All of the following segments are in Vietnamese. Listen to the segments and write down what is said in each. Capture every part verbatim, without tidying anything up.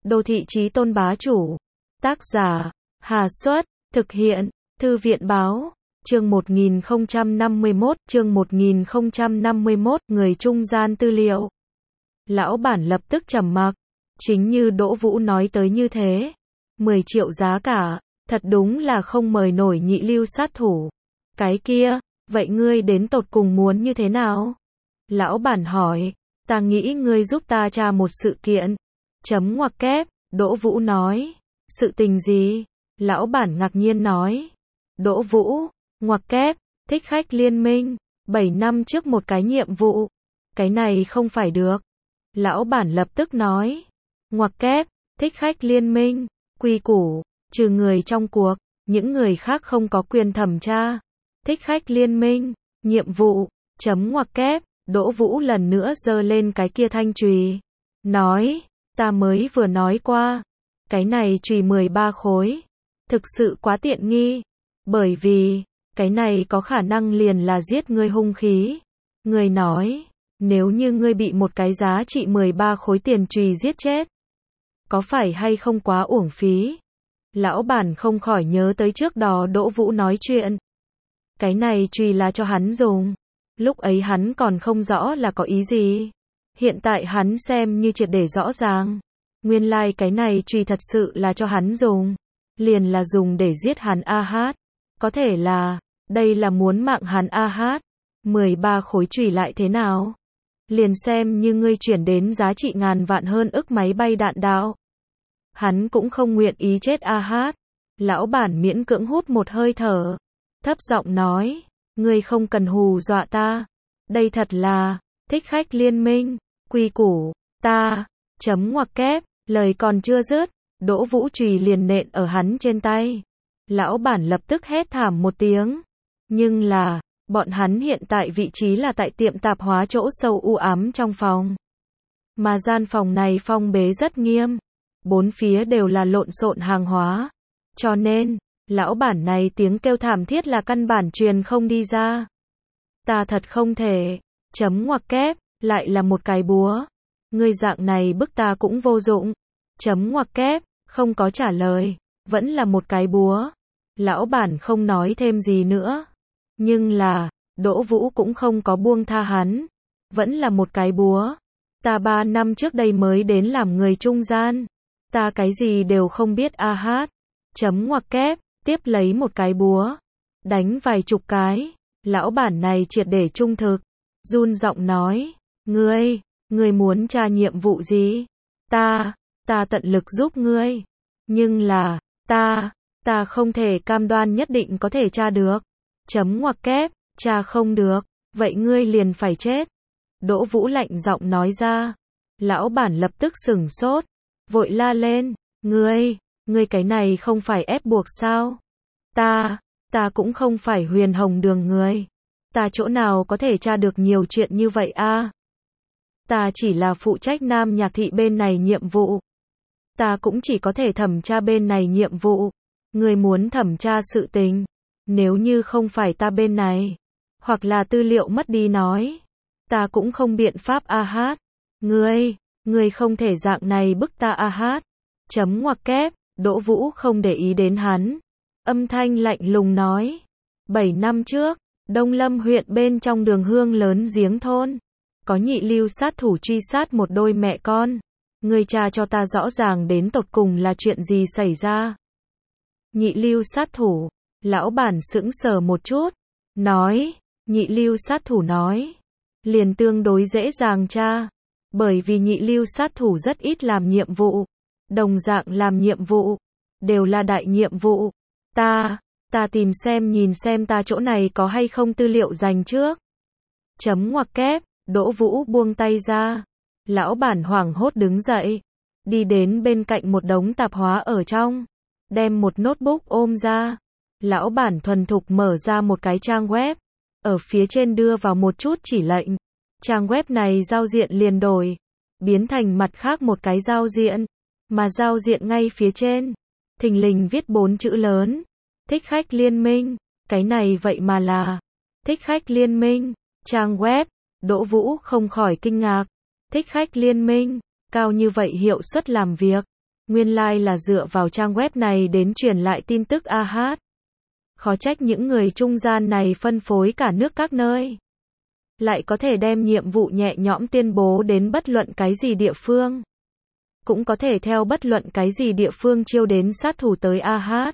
Đô thị chí tôn bá chủ. Tác giả, Hà Xuất, thực hiện, Thư viện báo, chương một nghìn không trăm năm mươi mốt, chương một nghìn không trăm năm mươi mốt, người trung gian tư liệu. Lão bản lập tức trầm mặc, chính như Đỗ Vũ nói tới như thế. mười triệu giá cả, thật đúng là không mời nổi nhị lưu sát thủ. Cái kia, vậy ngươi đến tột cùng muốn như thế nào? Lão bản hỏi, ta nghĩ ngươi giúp ta tra một sự kiện. Chấm ngoặc kép, Đỗ Vũ nói. Sự tình gì? Lão bản ngạc nhiên nói. Đỗ Vũ, ngoặc kép, thích khách liên minh, bảy năm trước một cái nhiệm vụ. Cái này không phải được. Lão bản lập tức nói. Ngoặc kép, thích khách liên minh, quy củ, trừ người trong cuộc, những người khác không có quyền thẩm tra. Thích khách liên minh, nhiệm vụ, chấm ngoặc kép, Đỗ Vũ lần nữa giơ lên cái kia thanh chùy. Nói, ta mới vừa nói qua, cái này chùy mười ba khối. Thực sự quá tiện nghi. Bởi vì, cái này có khả năng liền là giết ngươi hung khí. Người nói, nếu như ngươi bị một cái giá trị mười ba khối tiền chùy giết chết, có phải hay không quá uổng phí? Lão bản không khỏi nhớ tới trước đó Đỗ Vũ nói chuyện. Cái này chùy là cho hắn dùng. Lúc ấy hắn còn không rõ là có ý gì. Hiện tại hắn xem như triệt để rõ ràng. Nguyên lai like cái này chùy thật sự là cho hắn dùng. Liền là dùng để giết hắn a hát. Có thể là, đây là muốn mạng hắn a hát. mười ba khối chùy lại thế nào? Liền xem như ngươi chuyển đến giá trị ngàn vạn hơn ức máy bay đạn đạo. Hắn cũng không nguyện ý chết a hát. Lão bản miễn cưỡng hút một hơi thở. Thấp giọng nói, ngươi không cần hù dọa ta. Đây thật là, thích khách liên minh, quy củ, ta, chấm ngoặc kép, lời còn chưa dứt, Đỗ Vũ chùy liền nện ở hắn trên tay. Lão bản lập tức hét thảm một tiếng. Nhưng là, bọn hắn hiện tại vị trí là tại tiệm tạp hóa chỗ sâu u ám trong phòng. Mà gian phòng này phong bế rất nghiêm. Bốn phía đều là lộn xộn hàng hóa. Cho nên, lão bản này tiếng kêu thảm thiết là căn bản truyền không đi ra. Ta thật không thể, chấm ngoặc kép, lại là một cái búa. Ngươi dạng này bức ta cũng vô dụng. Chấm ngoặc kép, không có trả lời, vẫn là một cái búa. Lão bản không nói thêm gì nữa. Nhưng là, Đỗ Vũ cũng không có buông tha hắn. Vẫn là một cái búa. Ta ba năm trước đây mới đến làm người trung gian. Ta cái gì đều không biết a hát. Chấm ngoặc kép, tiếp lấy một cái búa. Đánh vài chục cái. Lão bản này triệt để trung thực. Run giọng nói. Ngươi, ngươi muốn tra nhiệm vụ gì? Ta, ta tận lực giúp ngươi. Nhưng là, ta, ta không thể cam đoan nhất định có thể tra được. Chấm ngoặc kép, tra không được, vậy ngươi liền phải chết. Đỗ Vũ lạnh giọng nói ra. Lão bản lập tức sửng sốt. Vội la lên. Ngươi, ngươi cái này không phải ép buộc sao? Ta, ta cũng không phải huyền hồng đường người. Ta chỗ nào có thể tra được nhiều chuyện như vậy a? Ta chỉ là phụ trách Nam Nhạc thị bên này nhiệm vụ. Ta cũng chỉ có thể thẩm tra bên này nhiệm vụ. Ngươi muốn thẩm tra sự tình. Nếu như không phải ta bên này, hoặc là tư liệu mất đi nói, ta cũng không biện pháp a hát. Ngươi, ngươi không thể dạng này bức ta a hát. Chấm ngoặc kép, Đỗ Vũ không để ý đến hắn. Âm thanh lạnh lùng nói. Bảy năm trước, Đông Lâm huyện bên trong đường hương lớn giếng thôn, có nhị lưu sát thủ truy sát một đôi mẹ con. Ngươi tra cho ta rõ ràng đến tột cùng là chuyện gì xảy ra. Nhị lưu sát thủ, lão bản sững sờ một chút. Nói, nhị lưu sát thủ nói. Liền tương đối dễ dàng tra. Bởi vì nhị lưu sát thủ rất ít làm nhiệm vụ. Đồng dạng làm nhiệm vụ. Đều là đại nhiệm vụ. Ta, ta tìm xem nhìn xem ta chỗ này có hay không tư liệu dành trước. Chấm ngoặc kép, Đỗ Vũ buông tay ra. Lão bản hoảng hốt đứng dậy. Đi đến bên cạnh một đống tạp hóa ở trong. Đem một notebook ôm ra. Lão bản thuần thục mở ra một cái trang web. Ở phía trên đưa vào một chút chỉ lệnh. Trang web này giao diện liền đổi. Biến thành mặt khác một cái giao diện. Mà giao diện ngay phía trên. Thình lình viết bốn chữ lớn. Thích khách liên minh. Cái này vậy mà là. Thích khách liên minh. Trang web. Đỗ Vũ không khỏi kinh ngạc. Thích khách liên minh. Cao như vậy hiệu suất làm việc. Nguyên lai like là dựa vào trang web này đến truyền lại tin tức a hát. Khó trách những người trung gian này phân phối cả nước các nơi. Lại có thể đem nhiệm vụ nhẹ nhõm tuyên bố đến bất luận cái gì địa phương. Cũng có thể theo bất luận cái gì địa phương chiêu đến sát thủ tới a hát.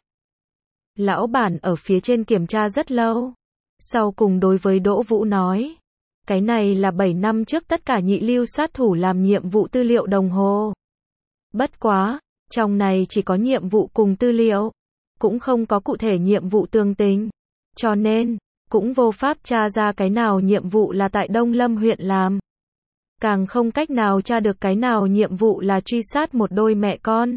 Lão bản ở phía trên kiểm tra rất lâu. Sau cùng đối với Đỗ Vũ nói. Cái này là bảy năm trước tất cả nhị lưu sát thủ làm nhiệm vụ tư liệu đồng hồ. Bất quá, trong này chỉ có nhiệm vụ cùng tư liệu. Cũng không có cụ thể nhiệm vụ tường tình. Cho nên, cũng vô pháp tra ra cái nào nhiệm vụ là tại Đông Lâm huyện làm. Càng không cách nào tra được cái nào nhiệm vụ là truy sát một đôi mẹ con.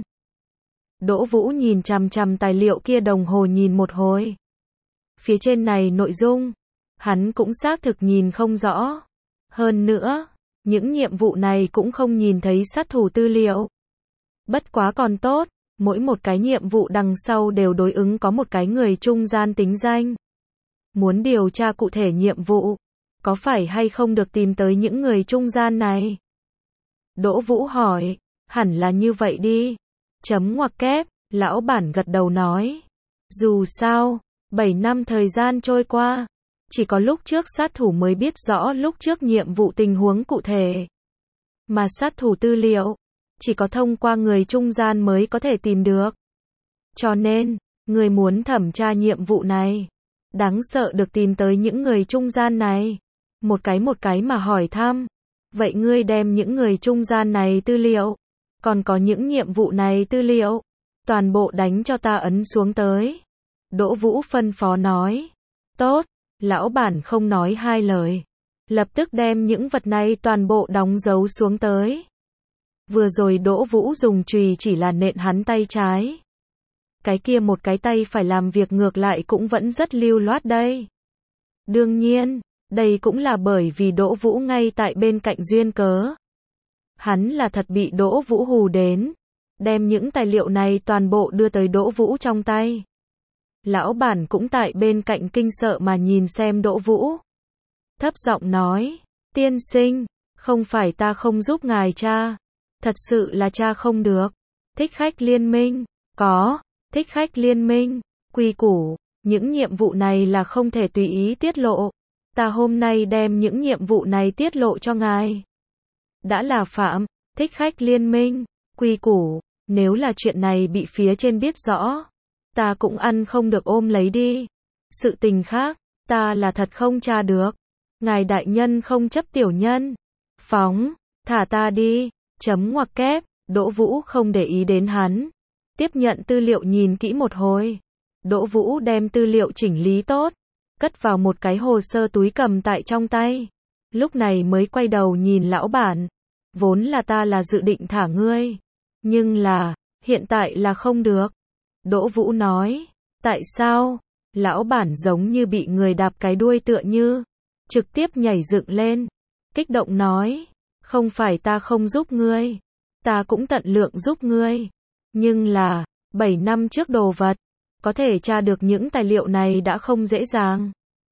Đỗ Vũ nhìn chằm chằm tài liệu kia đồng hồ nhìn một hồi. Phía trên này nội dung, hắn cũng xác thực nhìn không rõ. Hơn nữa, những nhiệm vụ này cũng không nhìn thấy sát thủ tư liệu. Bất quá còn tốt, mỗi một cái nhiệm vụ đằng sau đều đối ứng có một cái người trung gian tính danh. Muốn điều tra cụ thể nhiệm vụ, có phải hay không được tìm tới những người trung gian này? Đỗ Vũ hỏi, hẳn là như vậy đi. Chấm ngoặc kép, lão bản gật đầu nói. Dù sao, bảy năm thời gian trôi qua, chỉ có lúc trước sát thủ mới biết rõ lúc trước nhiệm vụ tình huống cụ thể. Mà sát thủ tư liệu, chỉ có thông qua người trung gian mới có thể tìm được. Cho nên, người muốn thẩm tra nhiệm vụ này, đáng sợ được tìm tới những người trung gian này. Một cái một cái mà hỏi thăm. Vậy ngươi đem những người trung gian này tư liệu, còn có những nhiệm vụ này tư liệu, toàn bộ đánh cho ta ấn xuống tới. Đỗ Vũ phân phó nói. Tốt, lão bản không nói hai lời. Lập tức đem những vật này toàn bộ đóng dấu xuống tới. Vừa rồi Đỗ Vũ dùng chùy chỉ là nện hắn tay trái. Cái kia một cái tay phải làm việc ngược lại cũng vẫn rất lưu loát đây. Đương nhiên, đây cũng là bởi vì Đỗ Vũ ngay tại bên cạnh duyên cớ. Hắn là thật bị Đỗ Vũ hù đến. Đem những tài liệu này toàn bộ đưa tới Đỗ Vũ trong tay. Lão bản cũng tại bên cạnh kinh sợ mà nhìn xem Đỗ Vũ. Thấp giọng nói, tiên sinh, không phải ta không giúp ngài tra. Thật sự là tra không được. Thích khách liên minh, có, thích khách liên minh, quy củ, những nhiệm vụ này là không thể tùy ý tiết lộ. Ta hôm nay đem những nhiệm vụ này tiết lộ cho ngài. Đã là phạm, thích khách liên minh, quy củ, nếu là chuyện này bị phía trên biết rõ, ta cũng ăn không được ôm lấy đi. Sự tình khác, ta là thật không tra được. Ngài đại nhân không chấp tiểu nhân. Phóng, thả ta đi. Chấm ngoặc kép, Đỗ Vũ không để ý đến hắn. Tiếp nhận tư liệu nhìn kỹ một hồi. Đỗ Vũ đem tư liệu chỉnh lý tốt, cất vào một cái hồ sơ túi cầm tại trong tay. Lúc này mới quay đầu nhìn lão bản. Vốn là ta là dự định thả ngươi. Nhưng là, hiện tại là không được. Đỗ Vũ nói, tại sao? Lão bản giống như bị người đạp cái đuôi tựa như. Trực tiếp nhảy dựng lên. Kích động nói, không phải ta không giúp ngươi. Ta cũng tận lượng giúp ngươi. Nhưng là, bảy năm trước đồ vật, có thể tra được những tài liệu này đã không dễ dàng.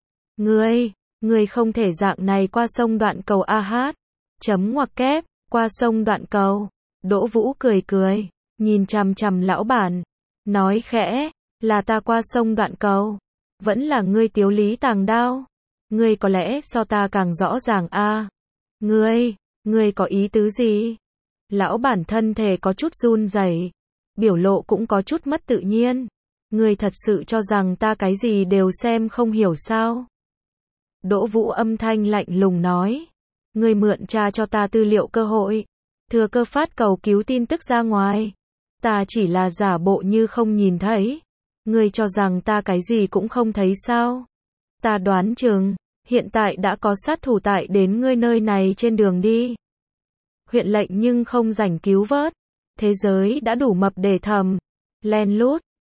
Ngươi, ngươi không thể dạng này qua sông đoạn cầu a hát. Chấm ngoặc kép, qua sông đoạn cầu. Đỗ Vũ cười cười, nhìn chằm chằm lão bản. Nói khẽ, là ta qua sông đoạn cầu. Vẫn là ngươi tiếu lý tàng đao. Ngươi có lẽ so ta càng rõ ràng a. Ngươi, ngươi có ý tứ gì? Lão bản thân thể có chút run rẩy, biểu lộ cũng có chút mất tự nhiên. Ngươi thật sự cho rằng ta cái gì đều xem không hiểu sao? Đỗ Vũ âm thanh lạnh lùng nói. Ngươi mượn tra cho ta tư liệu cơ hội. Thừa cơ phát cầu cứu tin tức ra ngoài. Ta chỉ là giả bộ như không nhìn thấy. Ngươi cho rằng ta cái gì cũng không thấy sao? Ta đoán chừng, hiện tại đã có sát thủ tại đến ngươi nơi này trên đường đi. Huyện lệnh nhưng không rảnh cứu vớt. Thế giới đã đủ mập để thầm. Len lút,